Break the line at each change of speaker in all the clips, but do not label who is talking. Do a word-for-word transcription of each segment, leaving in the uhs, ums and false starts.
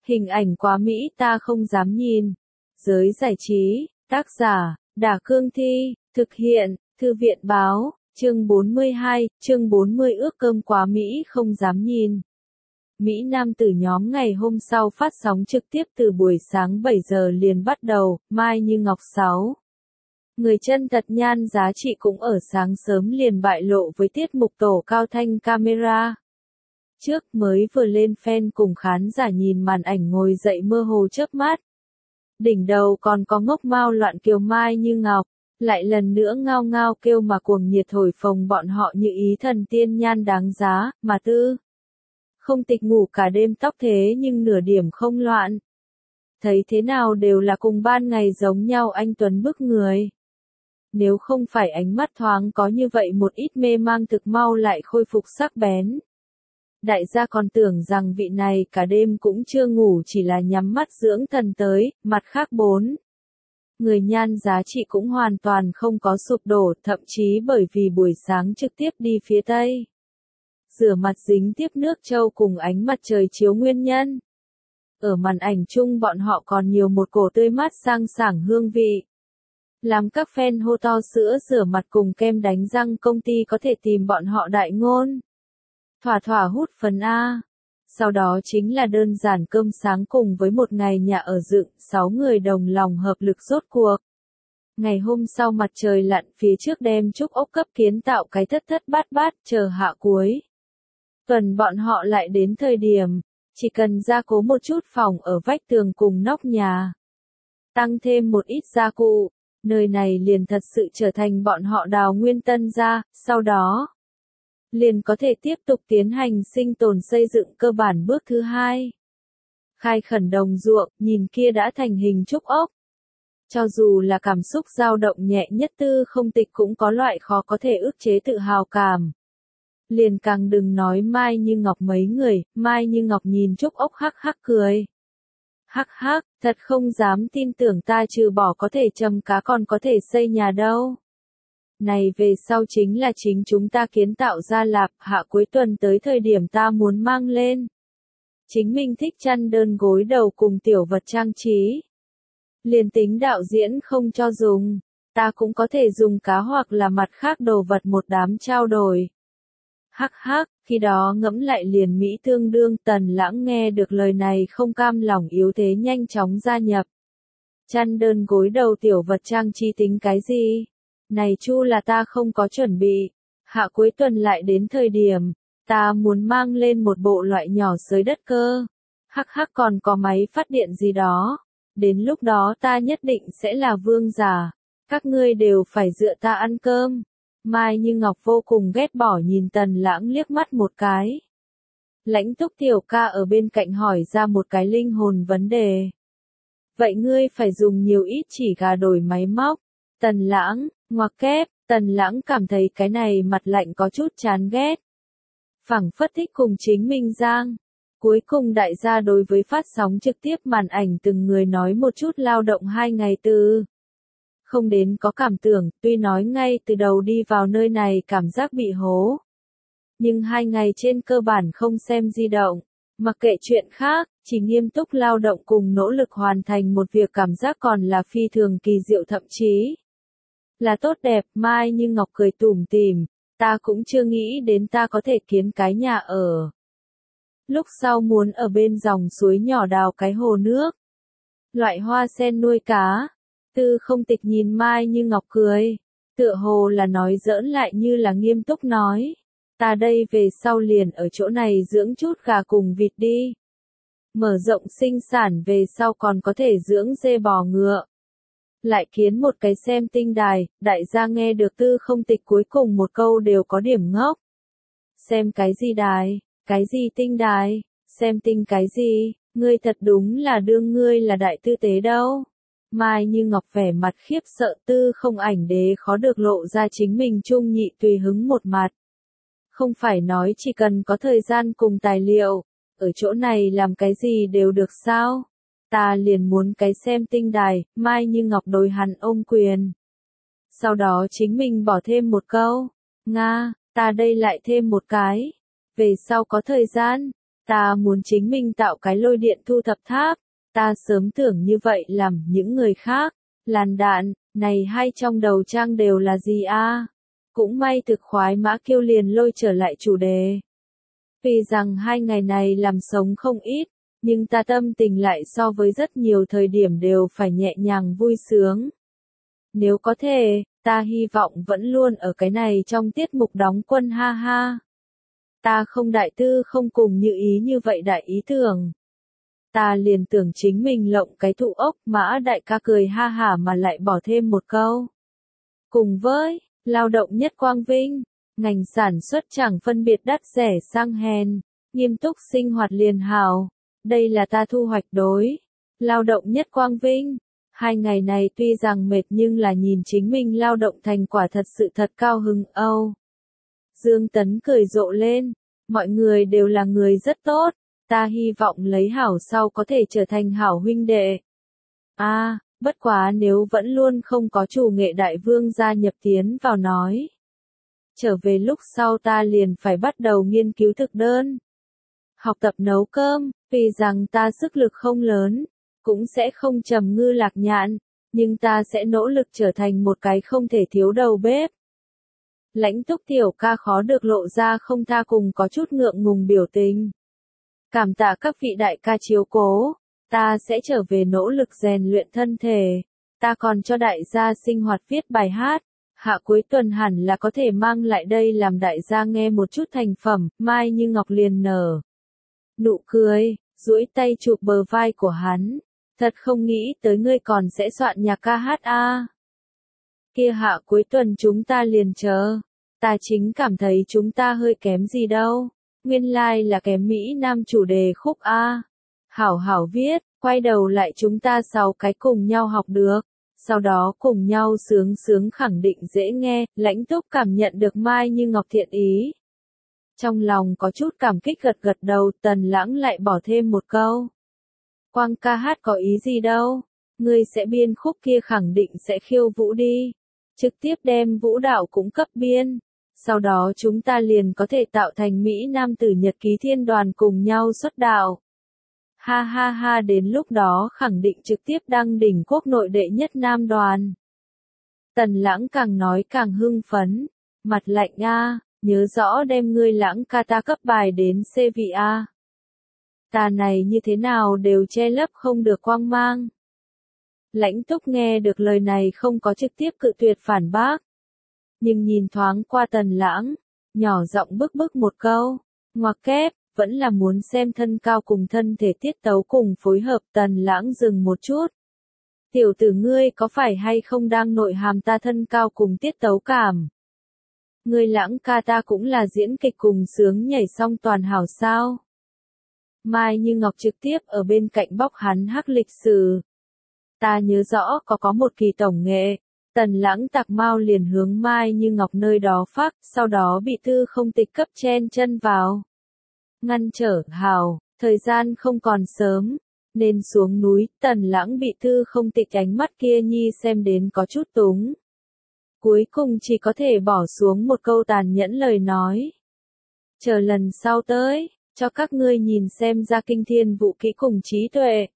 Hình ảnh quá mỹ ta không dám nhìn. Giới giải trí, tác giả, Đả Cương Thi, thực hiện, Thư viện Báo, chương bốn mươi hai, chương bốn mươi ước cơm quá mỹ không dám nhìn. Mỹ Nam tử nhóm ngày hôm sau phát sóng trực tiếp từ buổi sáng bảy giờ liền bắt đầu, Mai Như Ngọc sáu. Người chân thật nhan giá trị cũng ở sáng sớm liền bại lộ với tiết mục tổ cao thanh camera. Trước mới vừa lên fan cùng khán giả nhìn màn ảnh ngồi dậy mơ hồ chớp mắt. Đỉnh đầu còn có ngốc mao loạn kiều Mai Như Ngọc, lại lần nữa ngao ngao kêu mà cuồng nhiệt thổi phồng bọn họ như ý thần tiên nhan đáng giá, mà tư. Không tịch ngủ cả đêm tóc thế nhưng nửa điểm không loạn. Thấy thế nào đều là cùng ban ngày giống nhau anh Tuấn bức người. Nếu không phải ánh mắt thoáng có như vậy một ít mê mang thực mau lại khôi phục sắc bén. Đại gia còn tưởng rằng vị này cả đêm cũng chưa ngủ chỉ là nhắm mắt dưỡng thần tới, mặt khác bốn. Người nhan giá trị cũng hoàn toàn không có sụp đổ, thậm chí bởi vì buổi sáng trực tiếp đi phía Tây. Rửa mặt dính tiếp nước trâu cùng ánh mặt trời chiếu nguyên nhân. Ở màn ảnh chung bọn họ còn nhiều một cổ tươi mát sang sảng hương vị. Làm các fan hô to sữa rửa mặt cùng kem đánh răng công ty có thể tìm bọn họ đại ngôn. Thỏa thỏa hút phấn A. Sau đó chính là đơn giản cơm sáng cùng với một ngày nhà ở dựng, sáu người đồng lòng hợp lực rốt cuộc. Ngày hôm sau mặt trời lặn phía trước đem trúc ốc cấp kiến tạo cái thất thất bát bát chờ hạ cuối. Tuần bọn họ lại đến thời điểm, chỉ cần gia cố một chút phòng ở vách tường cùng nóc nhà. Tăng thêm một ít gia cụ, nơi này liền thật sự trở thành bọn họ đào nguyên tân gia, sau đó liền có thể tiếp tục tiến hành sinh tồn xây dựng cơ bản bước thứ hai. Khai khẩn đồng ruộng, nhìn kia đã thành hình trúc ốc. Cho dù là cảm xúc dao động nhẹ nhất tư không tịch cũng có loại khó có thể ức chế tự hào cảm. Liền càng đừng nói Mai Như Ngọc mấy người, Mai Như Ngọc nhìn trúc ốc hắc hắc cười. Hắc hắc, thật không dám tin tưởng ta trừ bỏ có thể châm cá còn có thể xây nhà đâu. Này về sau chính là chính chúng ta kiến tạo ra lạp, hạ cuối tuần tới thời điểm ta muốn mang lên. Chính mình thích chăn đơn gối đầu cùng tiểu vật trang trí. Liền tính đạo diễn không cho dùng, ta cũng có thể dùng cá hoặc là mặt khác đồ vật một đám trao đổi. Hắc hắc, khi đó ngẫm lại liền Mỹ tương đương Tần Lãng nghe được lời này không cam lòng yếu thế nhanh chóng gia nhập. Chăn đơn gối đầu tiểu vật trang trí tính cái gì? Này chu là ta không có chuẩn bị. Hạ cuối tuần lại đến thời điểm, ta muốn mang lên một bộ loại nhỏ xới đất cơ. Hắc hắc còn có máy phát điện gì đó. Đến lúc đó ta nhất định sẽ là vương giả. Các ngươi đều phải dựa ta ăn cơm. Mai Như Ngọc vô cùng ghét bỏ nhìn Tần Lãng liếc mắt một cái. Lãnh Túc tiểu ca ở bên cạnh hỏi ra một cái linh hồn vấn đề. Vậy ngươi phải dùng nhiều ít chỉ gà đổi máy móc. Tần Lãng, ngoặc kép, Tần Lãng cảm thấy cái này mặt lạnh có chút chán ghét. Phảng phất thích cùng chính mình giang. Cuối cùng đại gia đối với phát sóng trực tiếp màn ảnh từng người nói một chút lao động hai ngày từ. Không đến có cảm tưởng, tuy nói ngay từ đầu đi vào nơi này cảm giác bị hố. Nhưng hai ngày trên cơ bản không xem di động, mặc kệ chuyện khác, chỉ nghiêm túc lao động cùng nỗ lực hoàn thành một việc cảm giác còn là phi thường kỳ diệu thậm chí là tốt đẹp. Mai Như Ngọc cười tủm tỉm, ta cũng chưa nghĩ đến ta có thể kiến cái nhà ở. Lúc sau muốn ở bên dòng suối nhỏ đào cái hồ nước. Loại hoa sen nuôi cá. Tư không tịch nhìn Mai Như Ngọc cười. Tựa hồ là nói giỡn lại như là nghiêm túc nói. Ta đây về sau liền ở chỗ này dưỡng chút gà cùng vịt đi. Mở rộng sinh sản về sau còn có thể dưỡng dê bò ngựa. Lại kiến một cái xem tinh đài, đại gia nghe được tư không tịch cuối cùng một câu đều có điểm ngốc. Xem cái gì đài, cái gì tinh đài, xem tinh cái gì, ngươi thật đúng là đương ngươi là đại tư tế đâu. Mai Như Ngọc vẻ mặt khiếp sợ tư không ảnh đế khó được lộ ra chính mình trung nhị tùy hứng một mặt. Không phải nói chỉ cần có thời gian cùng tài liệu, ở chỗ này làm cái gì đều được sao? Ta liền muốn cái xem tinh đài, Mai Như Ngọc đối hắn ôm quyền. Sau đó chính mình bỏ thêm một câu, Nga, ta đây lại thêm một cái. Về sau có thời gian, Ta muốn chính mình tạo cái lôi điện thu thập tháp, ta sớm tưởng như vậy làm những người khác. Làn đạn, này hay trong đầu trang đều là gì a? Cũng may thực khoái mã kiêu liền lôi trở lại chủ đề. Vì rằng hai ngày này làm sống không ít, nhưng ta tâm tình lại so với rất nhiều thời điểm đều phải nhẹ nhàng vui sướng. Nếu có thể, ta hy vọng vẫn luôn ở cái này trong tiết mục đóng quân ha ha. Ta không đại tư không cùng như ý như vậy đại ý tưởng. Ta liền tưởng chính mình lộng cái thụ ốc, Mã đại ca cười ha hả mà lại bỏ thêm một câu. Cùng với, lao động nhất quang vinh, ngành sản xuất chẳng phân biệt đắt rẻ sang hèn, nghiêm túc sinh hoạt liền hảo. Đây là ta thu hoạch đối. Lao động nhất quang vinh. Hai ngày này tuy rằng mệt nhưng là nhìn chính mình lao động thành quả thật sự thật cao hứng âu. Dương Tấn cười rộ lên. Mọi người đều là người rất tốt. Ta hy vọng lấy hảo sau có thể trở thành hảo huynh đệ. À, bất quá nếu vẫn luôn không có chủ nghệ đại vương gia nhập tiến vào nói. Trở về lúc sau ta liền phải bắt đầu nghiên cứu thực đơn. Học tập nấu cơm, vì rằng ta sức lực không lớn, cũng sẽ không trầm ngư lạc nhạn, nhưng ta sẽ nỗ lực trở thành một cái không thể thiếu đầu bếp. Lãnh Túc tiểu ca khó được lộ ra không tha cùng có chút ngượng ngùng biểu tình. Cảm tạ các vị đại ca chiếu cố, ta sẽ trở về nỗ lực rèn luyện thân thể, ta còn cho đại gia sinh hoạt viết bài hát, hạ cuối tuần hẳn là có thể mang lại đây làm đại gia nghe một chút thành phẩm, Mai Như Ngọc liền nở. Nụ cười, duỗi tay chụp bờ vai của hắn, thật không nghĩ tới ngươi còn sẽ soạn nhạc ca hát a. À. Kia hạ cuối tuần chúng ta liền chờ, ta chính cảm thấy chúng ta hơi kém gì đâu. Nguyên lai like là kém Mỹ Nam chủ đề khúc A. Hảo hảo viết, quay đầu lại chúng ta sáu cái cùng nhau học được. Sau đó cùng nhau sướng sướng khẳng định dễ nghe, Lãnh Túc cảm nhận được Mai Như Ngọc thiện ý. Trong lòng có chút cảm kích gật gật đầu, Tần Lãng lại bỏ thêm một câu. Quang ca hát có ý gì đâu, ngươi sẽ biên khúc kia khẳng định sẽ khiêu vũ đi. Trực tiếp đem vũ đạo cũng cấp biên. Sau đó chúng ta liền có thể tạo thành Mỹ Nam tử Nhật ký thiên đoàn cùng nhau xuất đạo. Ha ha ha đến lúc đó khẳng định trực tiếp đăng đỉnh quốc nội đệ nhất nam đoàn. Tần Lãng càng nói càng hưng phấn. Mặt lạnh a, nhớ rõ đem ngươi Lãng ca ta cấp bài đến xê vị a. Ta này như thế nào đều che lấp không được quang mang. Lãnh Túc nghe được lời này không có trực tiếp cự tuyệt phản bác. Nhưng nhìn thoáng qua Tần Lãng, nhỏ giọng bức bức một câu, ngoặc kép, vẫn là muốn xem thân cao cùng thân thể tiết tấu cùng phối hợp. Tần Lãng dừng một chút. Tiểu tử ngươi có phải hay không đang nội hàm ta thân cao cùng tiết tấu cảm? Ngươi Lãng ca ta cũng là diễn kịch cùng sướng nhảy song toàn hảo sao? Mai Như Ngọc trực tiếp ở bên cạnh bóc hắn hắc lịch sử. Ta nhớ rõ có có một kỳ tổng nghệ. Tần Lãng tạc mau liền hướng Mai Như Ngọc nơi đó phát, sau đó bị Tư Không Tịch cấp chen chân vào. Ngăn trở, hào, thời gian không còn sớm, nên xuống núi, Tần Lãng bị Tư Không Tịch ánh mắt kia nhi xem đến có chút túng. Cuối cùng chỉ có thể bỏ xuống một câu tàn nhẫn lời nói. Chờ lần sau tới, cho các ngươi nhìn xem ra kinh thiên vũ kỹ cùng trí tuệ.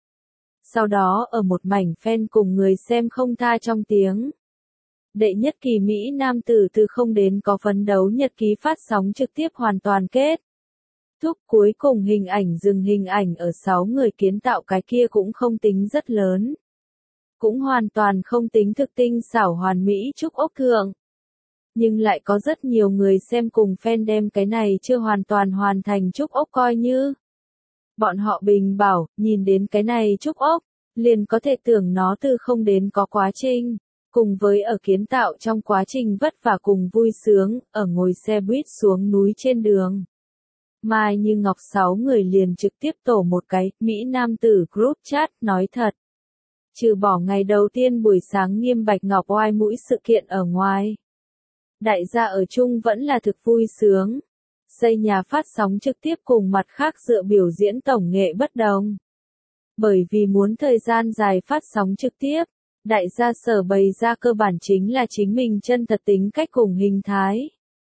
Sau đó ở một mảnh fan cùng người xem không tha trong tiếng. Đệ nhất kỳ Mỹ Nam tử từ không đến có phấn đấu nhật ký phát sóng trực tiếp hoàn toàn kết. Thúc cuối cùng hình ảnh dừng hình ảnh ở sáu người kiến tạo cái kia cũng không tính rất lớn. Cũng hoàn toàn không tính thực tinh xảo hoàn mỹ trúc ốc thượng. Nhưng lại có rất nhiều người xem cùng fan đem cái này chưa hoàn toàn hoàn thành trúc ốc coi như. Bọn họ bình bảo, nhìn đến cái này trúc ốc, liền có thể tưởng nó từ không đến có quá trình, cùng với ở kiến tạo trong quá trình vất vả cùng vui sướng, ở ngồi xe buýt xuống núi trên đường. Mai Như Ngọc sáu người liền trực tiếp tổ một cái, Mỹ Nam tử group chat, nói thật. Trừ bỏ ngày đầu tiên buổi sáng nghiêm bạch ngọc oai mũi sự kiện ở ngoài. Đại gia ở chung vẫn là thực vui sướng. Xây nhà phát sóng trực tiếp cùng mặt khác dựa biểu diễn tổng nghệ bất đồng. Bởi vì muốn thời gian dài phát sóng trực tiếp, đại gia sở bày ra cơ bản chính là chính mình chân thật tính cách cùng hình thái.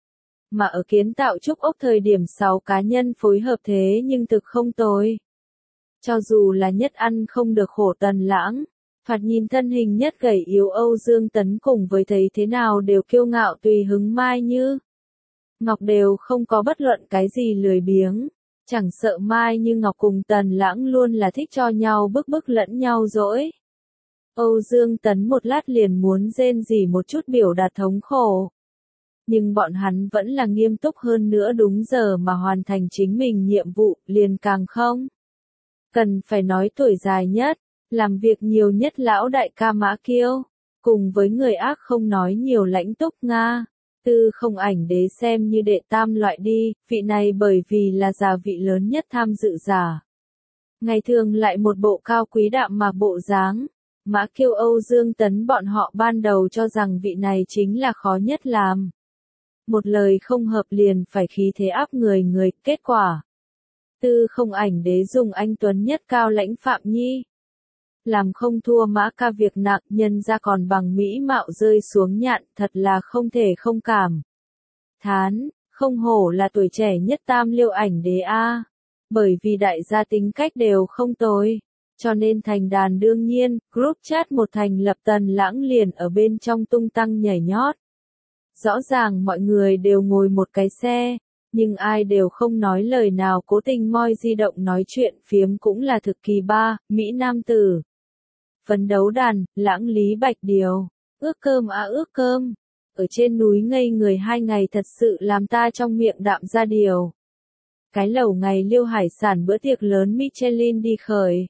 mà ở kiến tạo trúc ốc thời điểm sáu cá nhân phối hợp thế nhưng thực không tồi. Cho dù là nhất ăn không được khổ Tần Lãng, thoạt nhìn thân hình nhất gầy yếu Âu Dương Tấn cùng với thấy thế nào đều kiêu ngạo tùy hứng Mai Như Ngọc đều không có bất luận cái gì lười biếng, chẳng sợ Mai Như Ngọc cùng Tần Lãng luôn là thích cho nhau bức bức lẫn nhau dỗi. Âu Dương Tấn một lát liền muốn rên rỉ một chút biểu đạt thống khổ. Nhưng bọn hắn vẫn là nghiêm túc hơn nữa đúng giờ mà hoàn thành chính mình nhiệm vụ, liền càng không. Cần phải nói tuổi dài nhất, làm việc nhiều nhất lão đại ca Mã Kiêu, cùng với người ác không nói nhiều Lãnh Túc Nga. Tư Không Ảnh Đế xem như đệ tam loại đi, vị này bởi vì là già vị lớn nhất tham dự giả. Ngày thường lại một bộ cao quý đạm mà bộ dáng. Mã Kiêu Âu Dương Tấn bọn họ ban đầu cho rằng vị này chính là khó nhất làm. Một lời không hợp liền phải khí thế áp người người, kết quả. Tư Không Ảnh Đế dùng anh tuấn nhất cao lãnh Phạm Nhi. Làm không thua Mã ca việc nặng, nhân ra còn bằng mỹ mạo rơi xuống nhạn, thật là không thể không cảm. Thán, không hổ là tuổi trẻ nhất tam liêu ảnh đế a. Bởi vì đại gia tính cách đều không tồi, cho nên thành đàn đương nhiên, group chat một thành lập Tần Lãng liền ở bên trong tung tăng nhảy nhót. Rõ ràng mọi người đều ngồi một cái xe, nhưng ai đều không nói lời nào, cố tình moi di động nói chuyện phiếm cũng là thực kỳ ba, Mỹ nam tử. Phấn đấu đàn, Lãng Lý Bạch Điều, ước cơm à ước cơm, ở trên núi ngây người hai ngày thật sự làm ta trong miệng đạm ra điều. Cái lẩu ngày liêu hải sản bữa tiệc lớn Michelin đi khởi.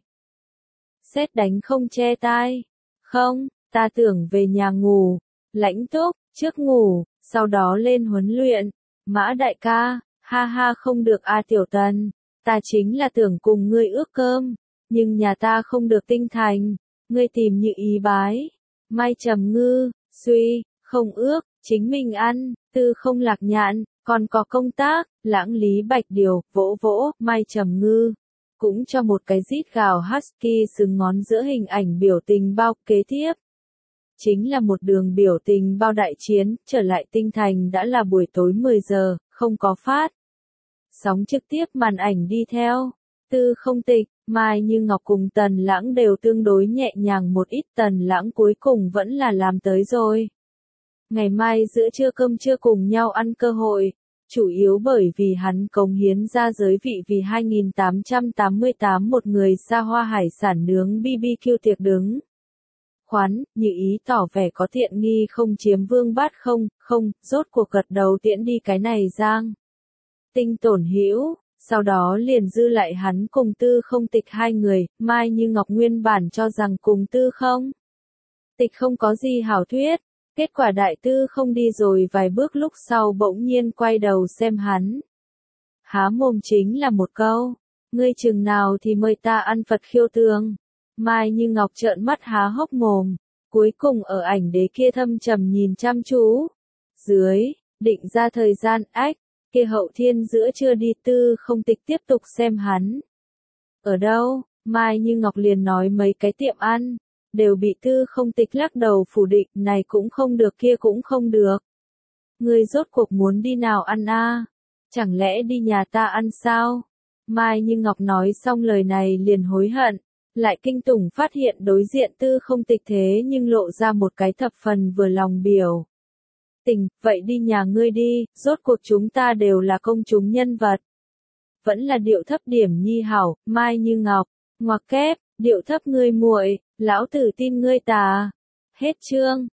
Sét đánh không che tai, không, ta tưởng về nhà ngủ, Lãnh Túc, trước ngủ, sau đó lên huấn luyện, Mã đại ca, ha ha không được a Tiểu Tần, ta chính là tưởng cùng ngươi ước cơm, nhưng nhà ta không được tinh thành. Ngươi tìm Như Ý bái, Mai Trầm Ngư, suy, không ước, chính mình ăn, Tư Không Lạc Nhạn, còn có công tác, Lãng Lý Bạch Điều, vỗ vỗ, Mai Trầm Ngư, cũng cho một cái rít gào husky sừng ngón giữa hình ảnh biểu tình bao kế tiếp. Chính là một đường biểu tình bao đại chiến, trở lại tinh thành đã là buổi tối mười giờ, không có phát. Sóng trực tiếp màn ảnh đi theo, Tư Không Tịch. Mai Như Ngọc cùng Tần Lãng đều tương đối nhẹ nhàng một ít, Tần Lãng cuối cùng vẫn là làm tới rồi. Ngày mai giữa trưa cơm trưa cùng nhau ăn cơ hội, chủ yếu bởi vì hắn cống hiến ra giới vị vì hai nghìn tám trăm tám mươi tám một người xa hoa hải sản nướng bê bê kiu tiệc đứng. Khoán, Như Ý tỏ vẻ có thiện nghi không chiếm vương bát không, không, rốt cuộc gật đầu tiễn đi cái này giang. Tinh Tổn Hữu. Sau đó liền dư lại hắn cùng Tư Không Tịch hai người, Mai Như Ngọc nguyên bản cho rằng cùng Tư Không Tịch không có gì hảo thuyết, kết quả đại Tư Không đi rồi vài bước lúc sau bỗng nhiên quay đầu xem hắn. Há mồm chính là một câu, ngươi chừng nào thì mời ta ăn Phật khiêu tương. Mai Như Ngọc trợn mắt há hốc mồm, cuối cùng ở ảnh đế kia thâm trầm nhìn chăm chú. Dưới, định ra thời gian ách. Kia Hậu Thiên giữa chưa đi, Tư Không Tịch tiếp tục xem hắn. Ở đâu? Mai Như Ngọc liền nói mấy cái tiệm ăn, đều bị Tư Không Tịch lắc đầu phủ định, này cũng không được kia cũng không được. Ngươi rốt cuộc muốn đi nào ăn a? À? Chẳng lẽ đi nhà ta ăn sao? Mai Như Ngọc nói xong lời này liền hối hận, lại kinh tủng phát hiện đối diện Tư Không Tịch thế nhưng lộ ra một cái thập phần vừa lòng biểu. Tình, vậy đi nhà ngươi đi, rốt cuộc chúng ta đều là công chúng nhân vật. Vẫn là điệu thấp điểm nhi hảo, Mai Như Ngọc, ngoặc kép, điệu thấp ngươi muội, lão tử tin ngươi tà. Hết chương.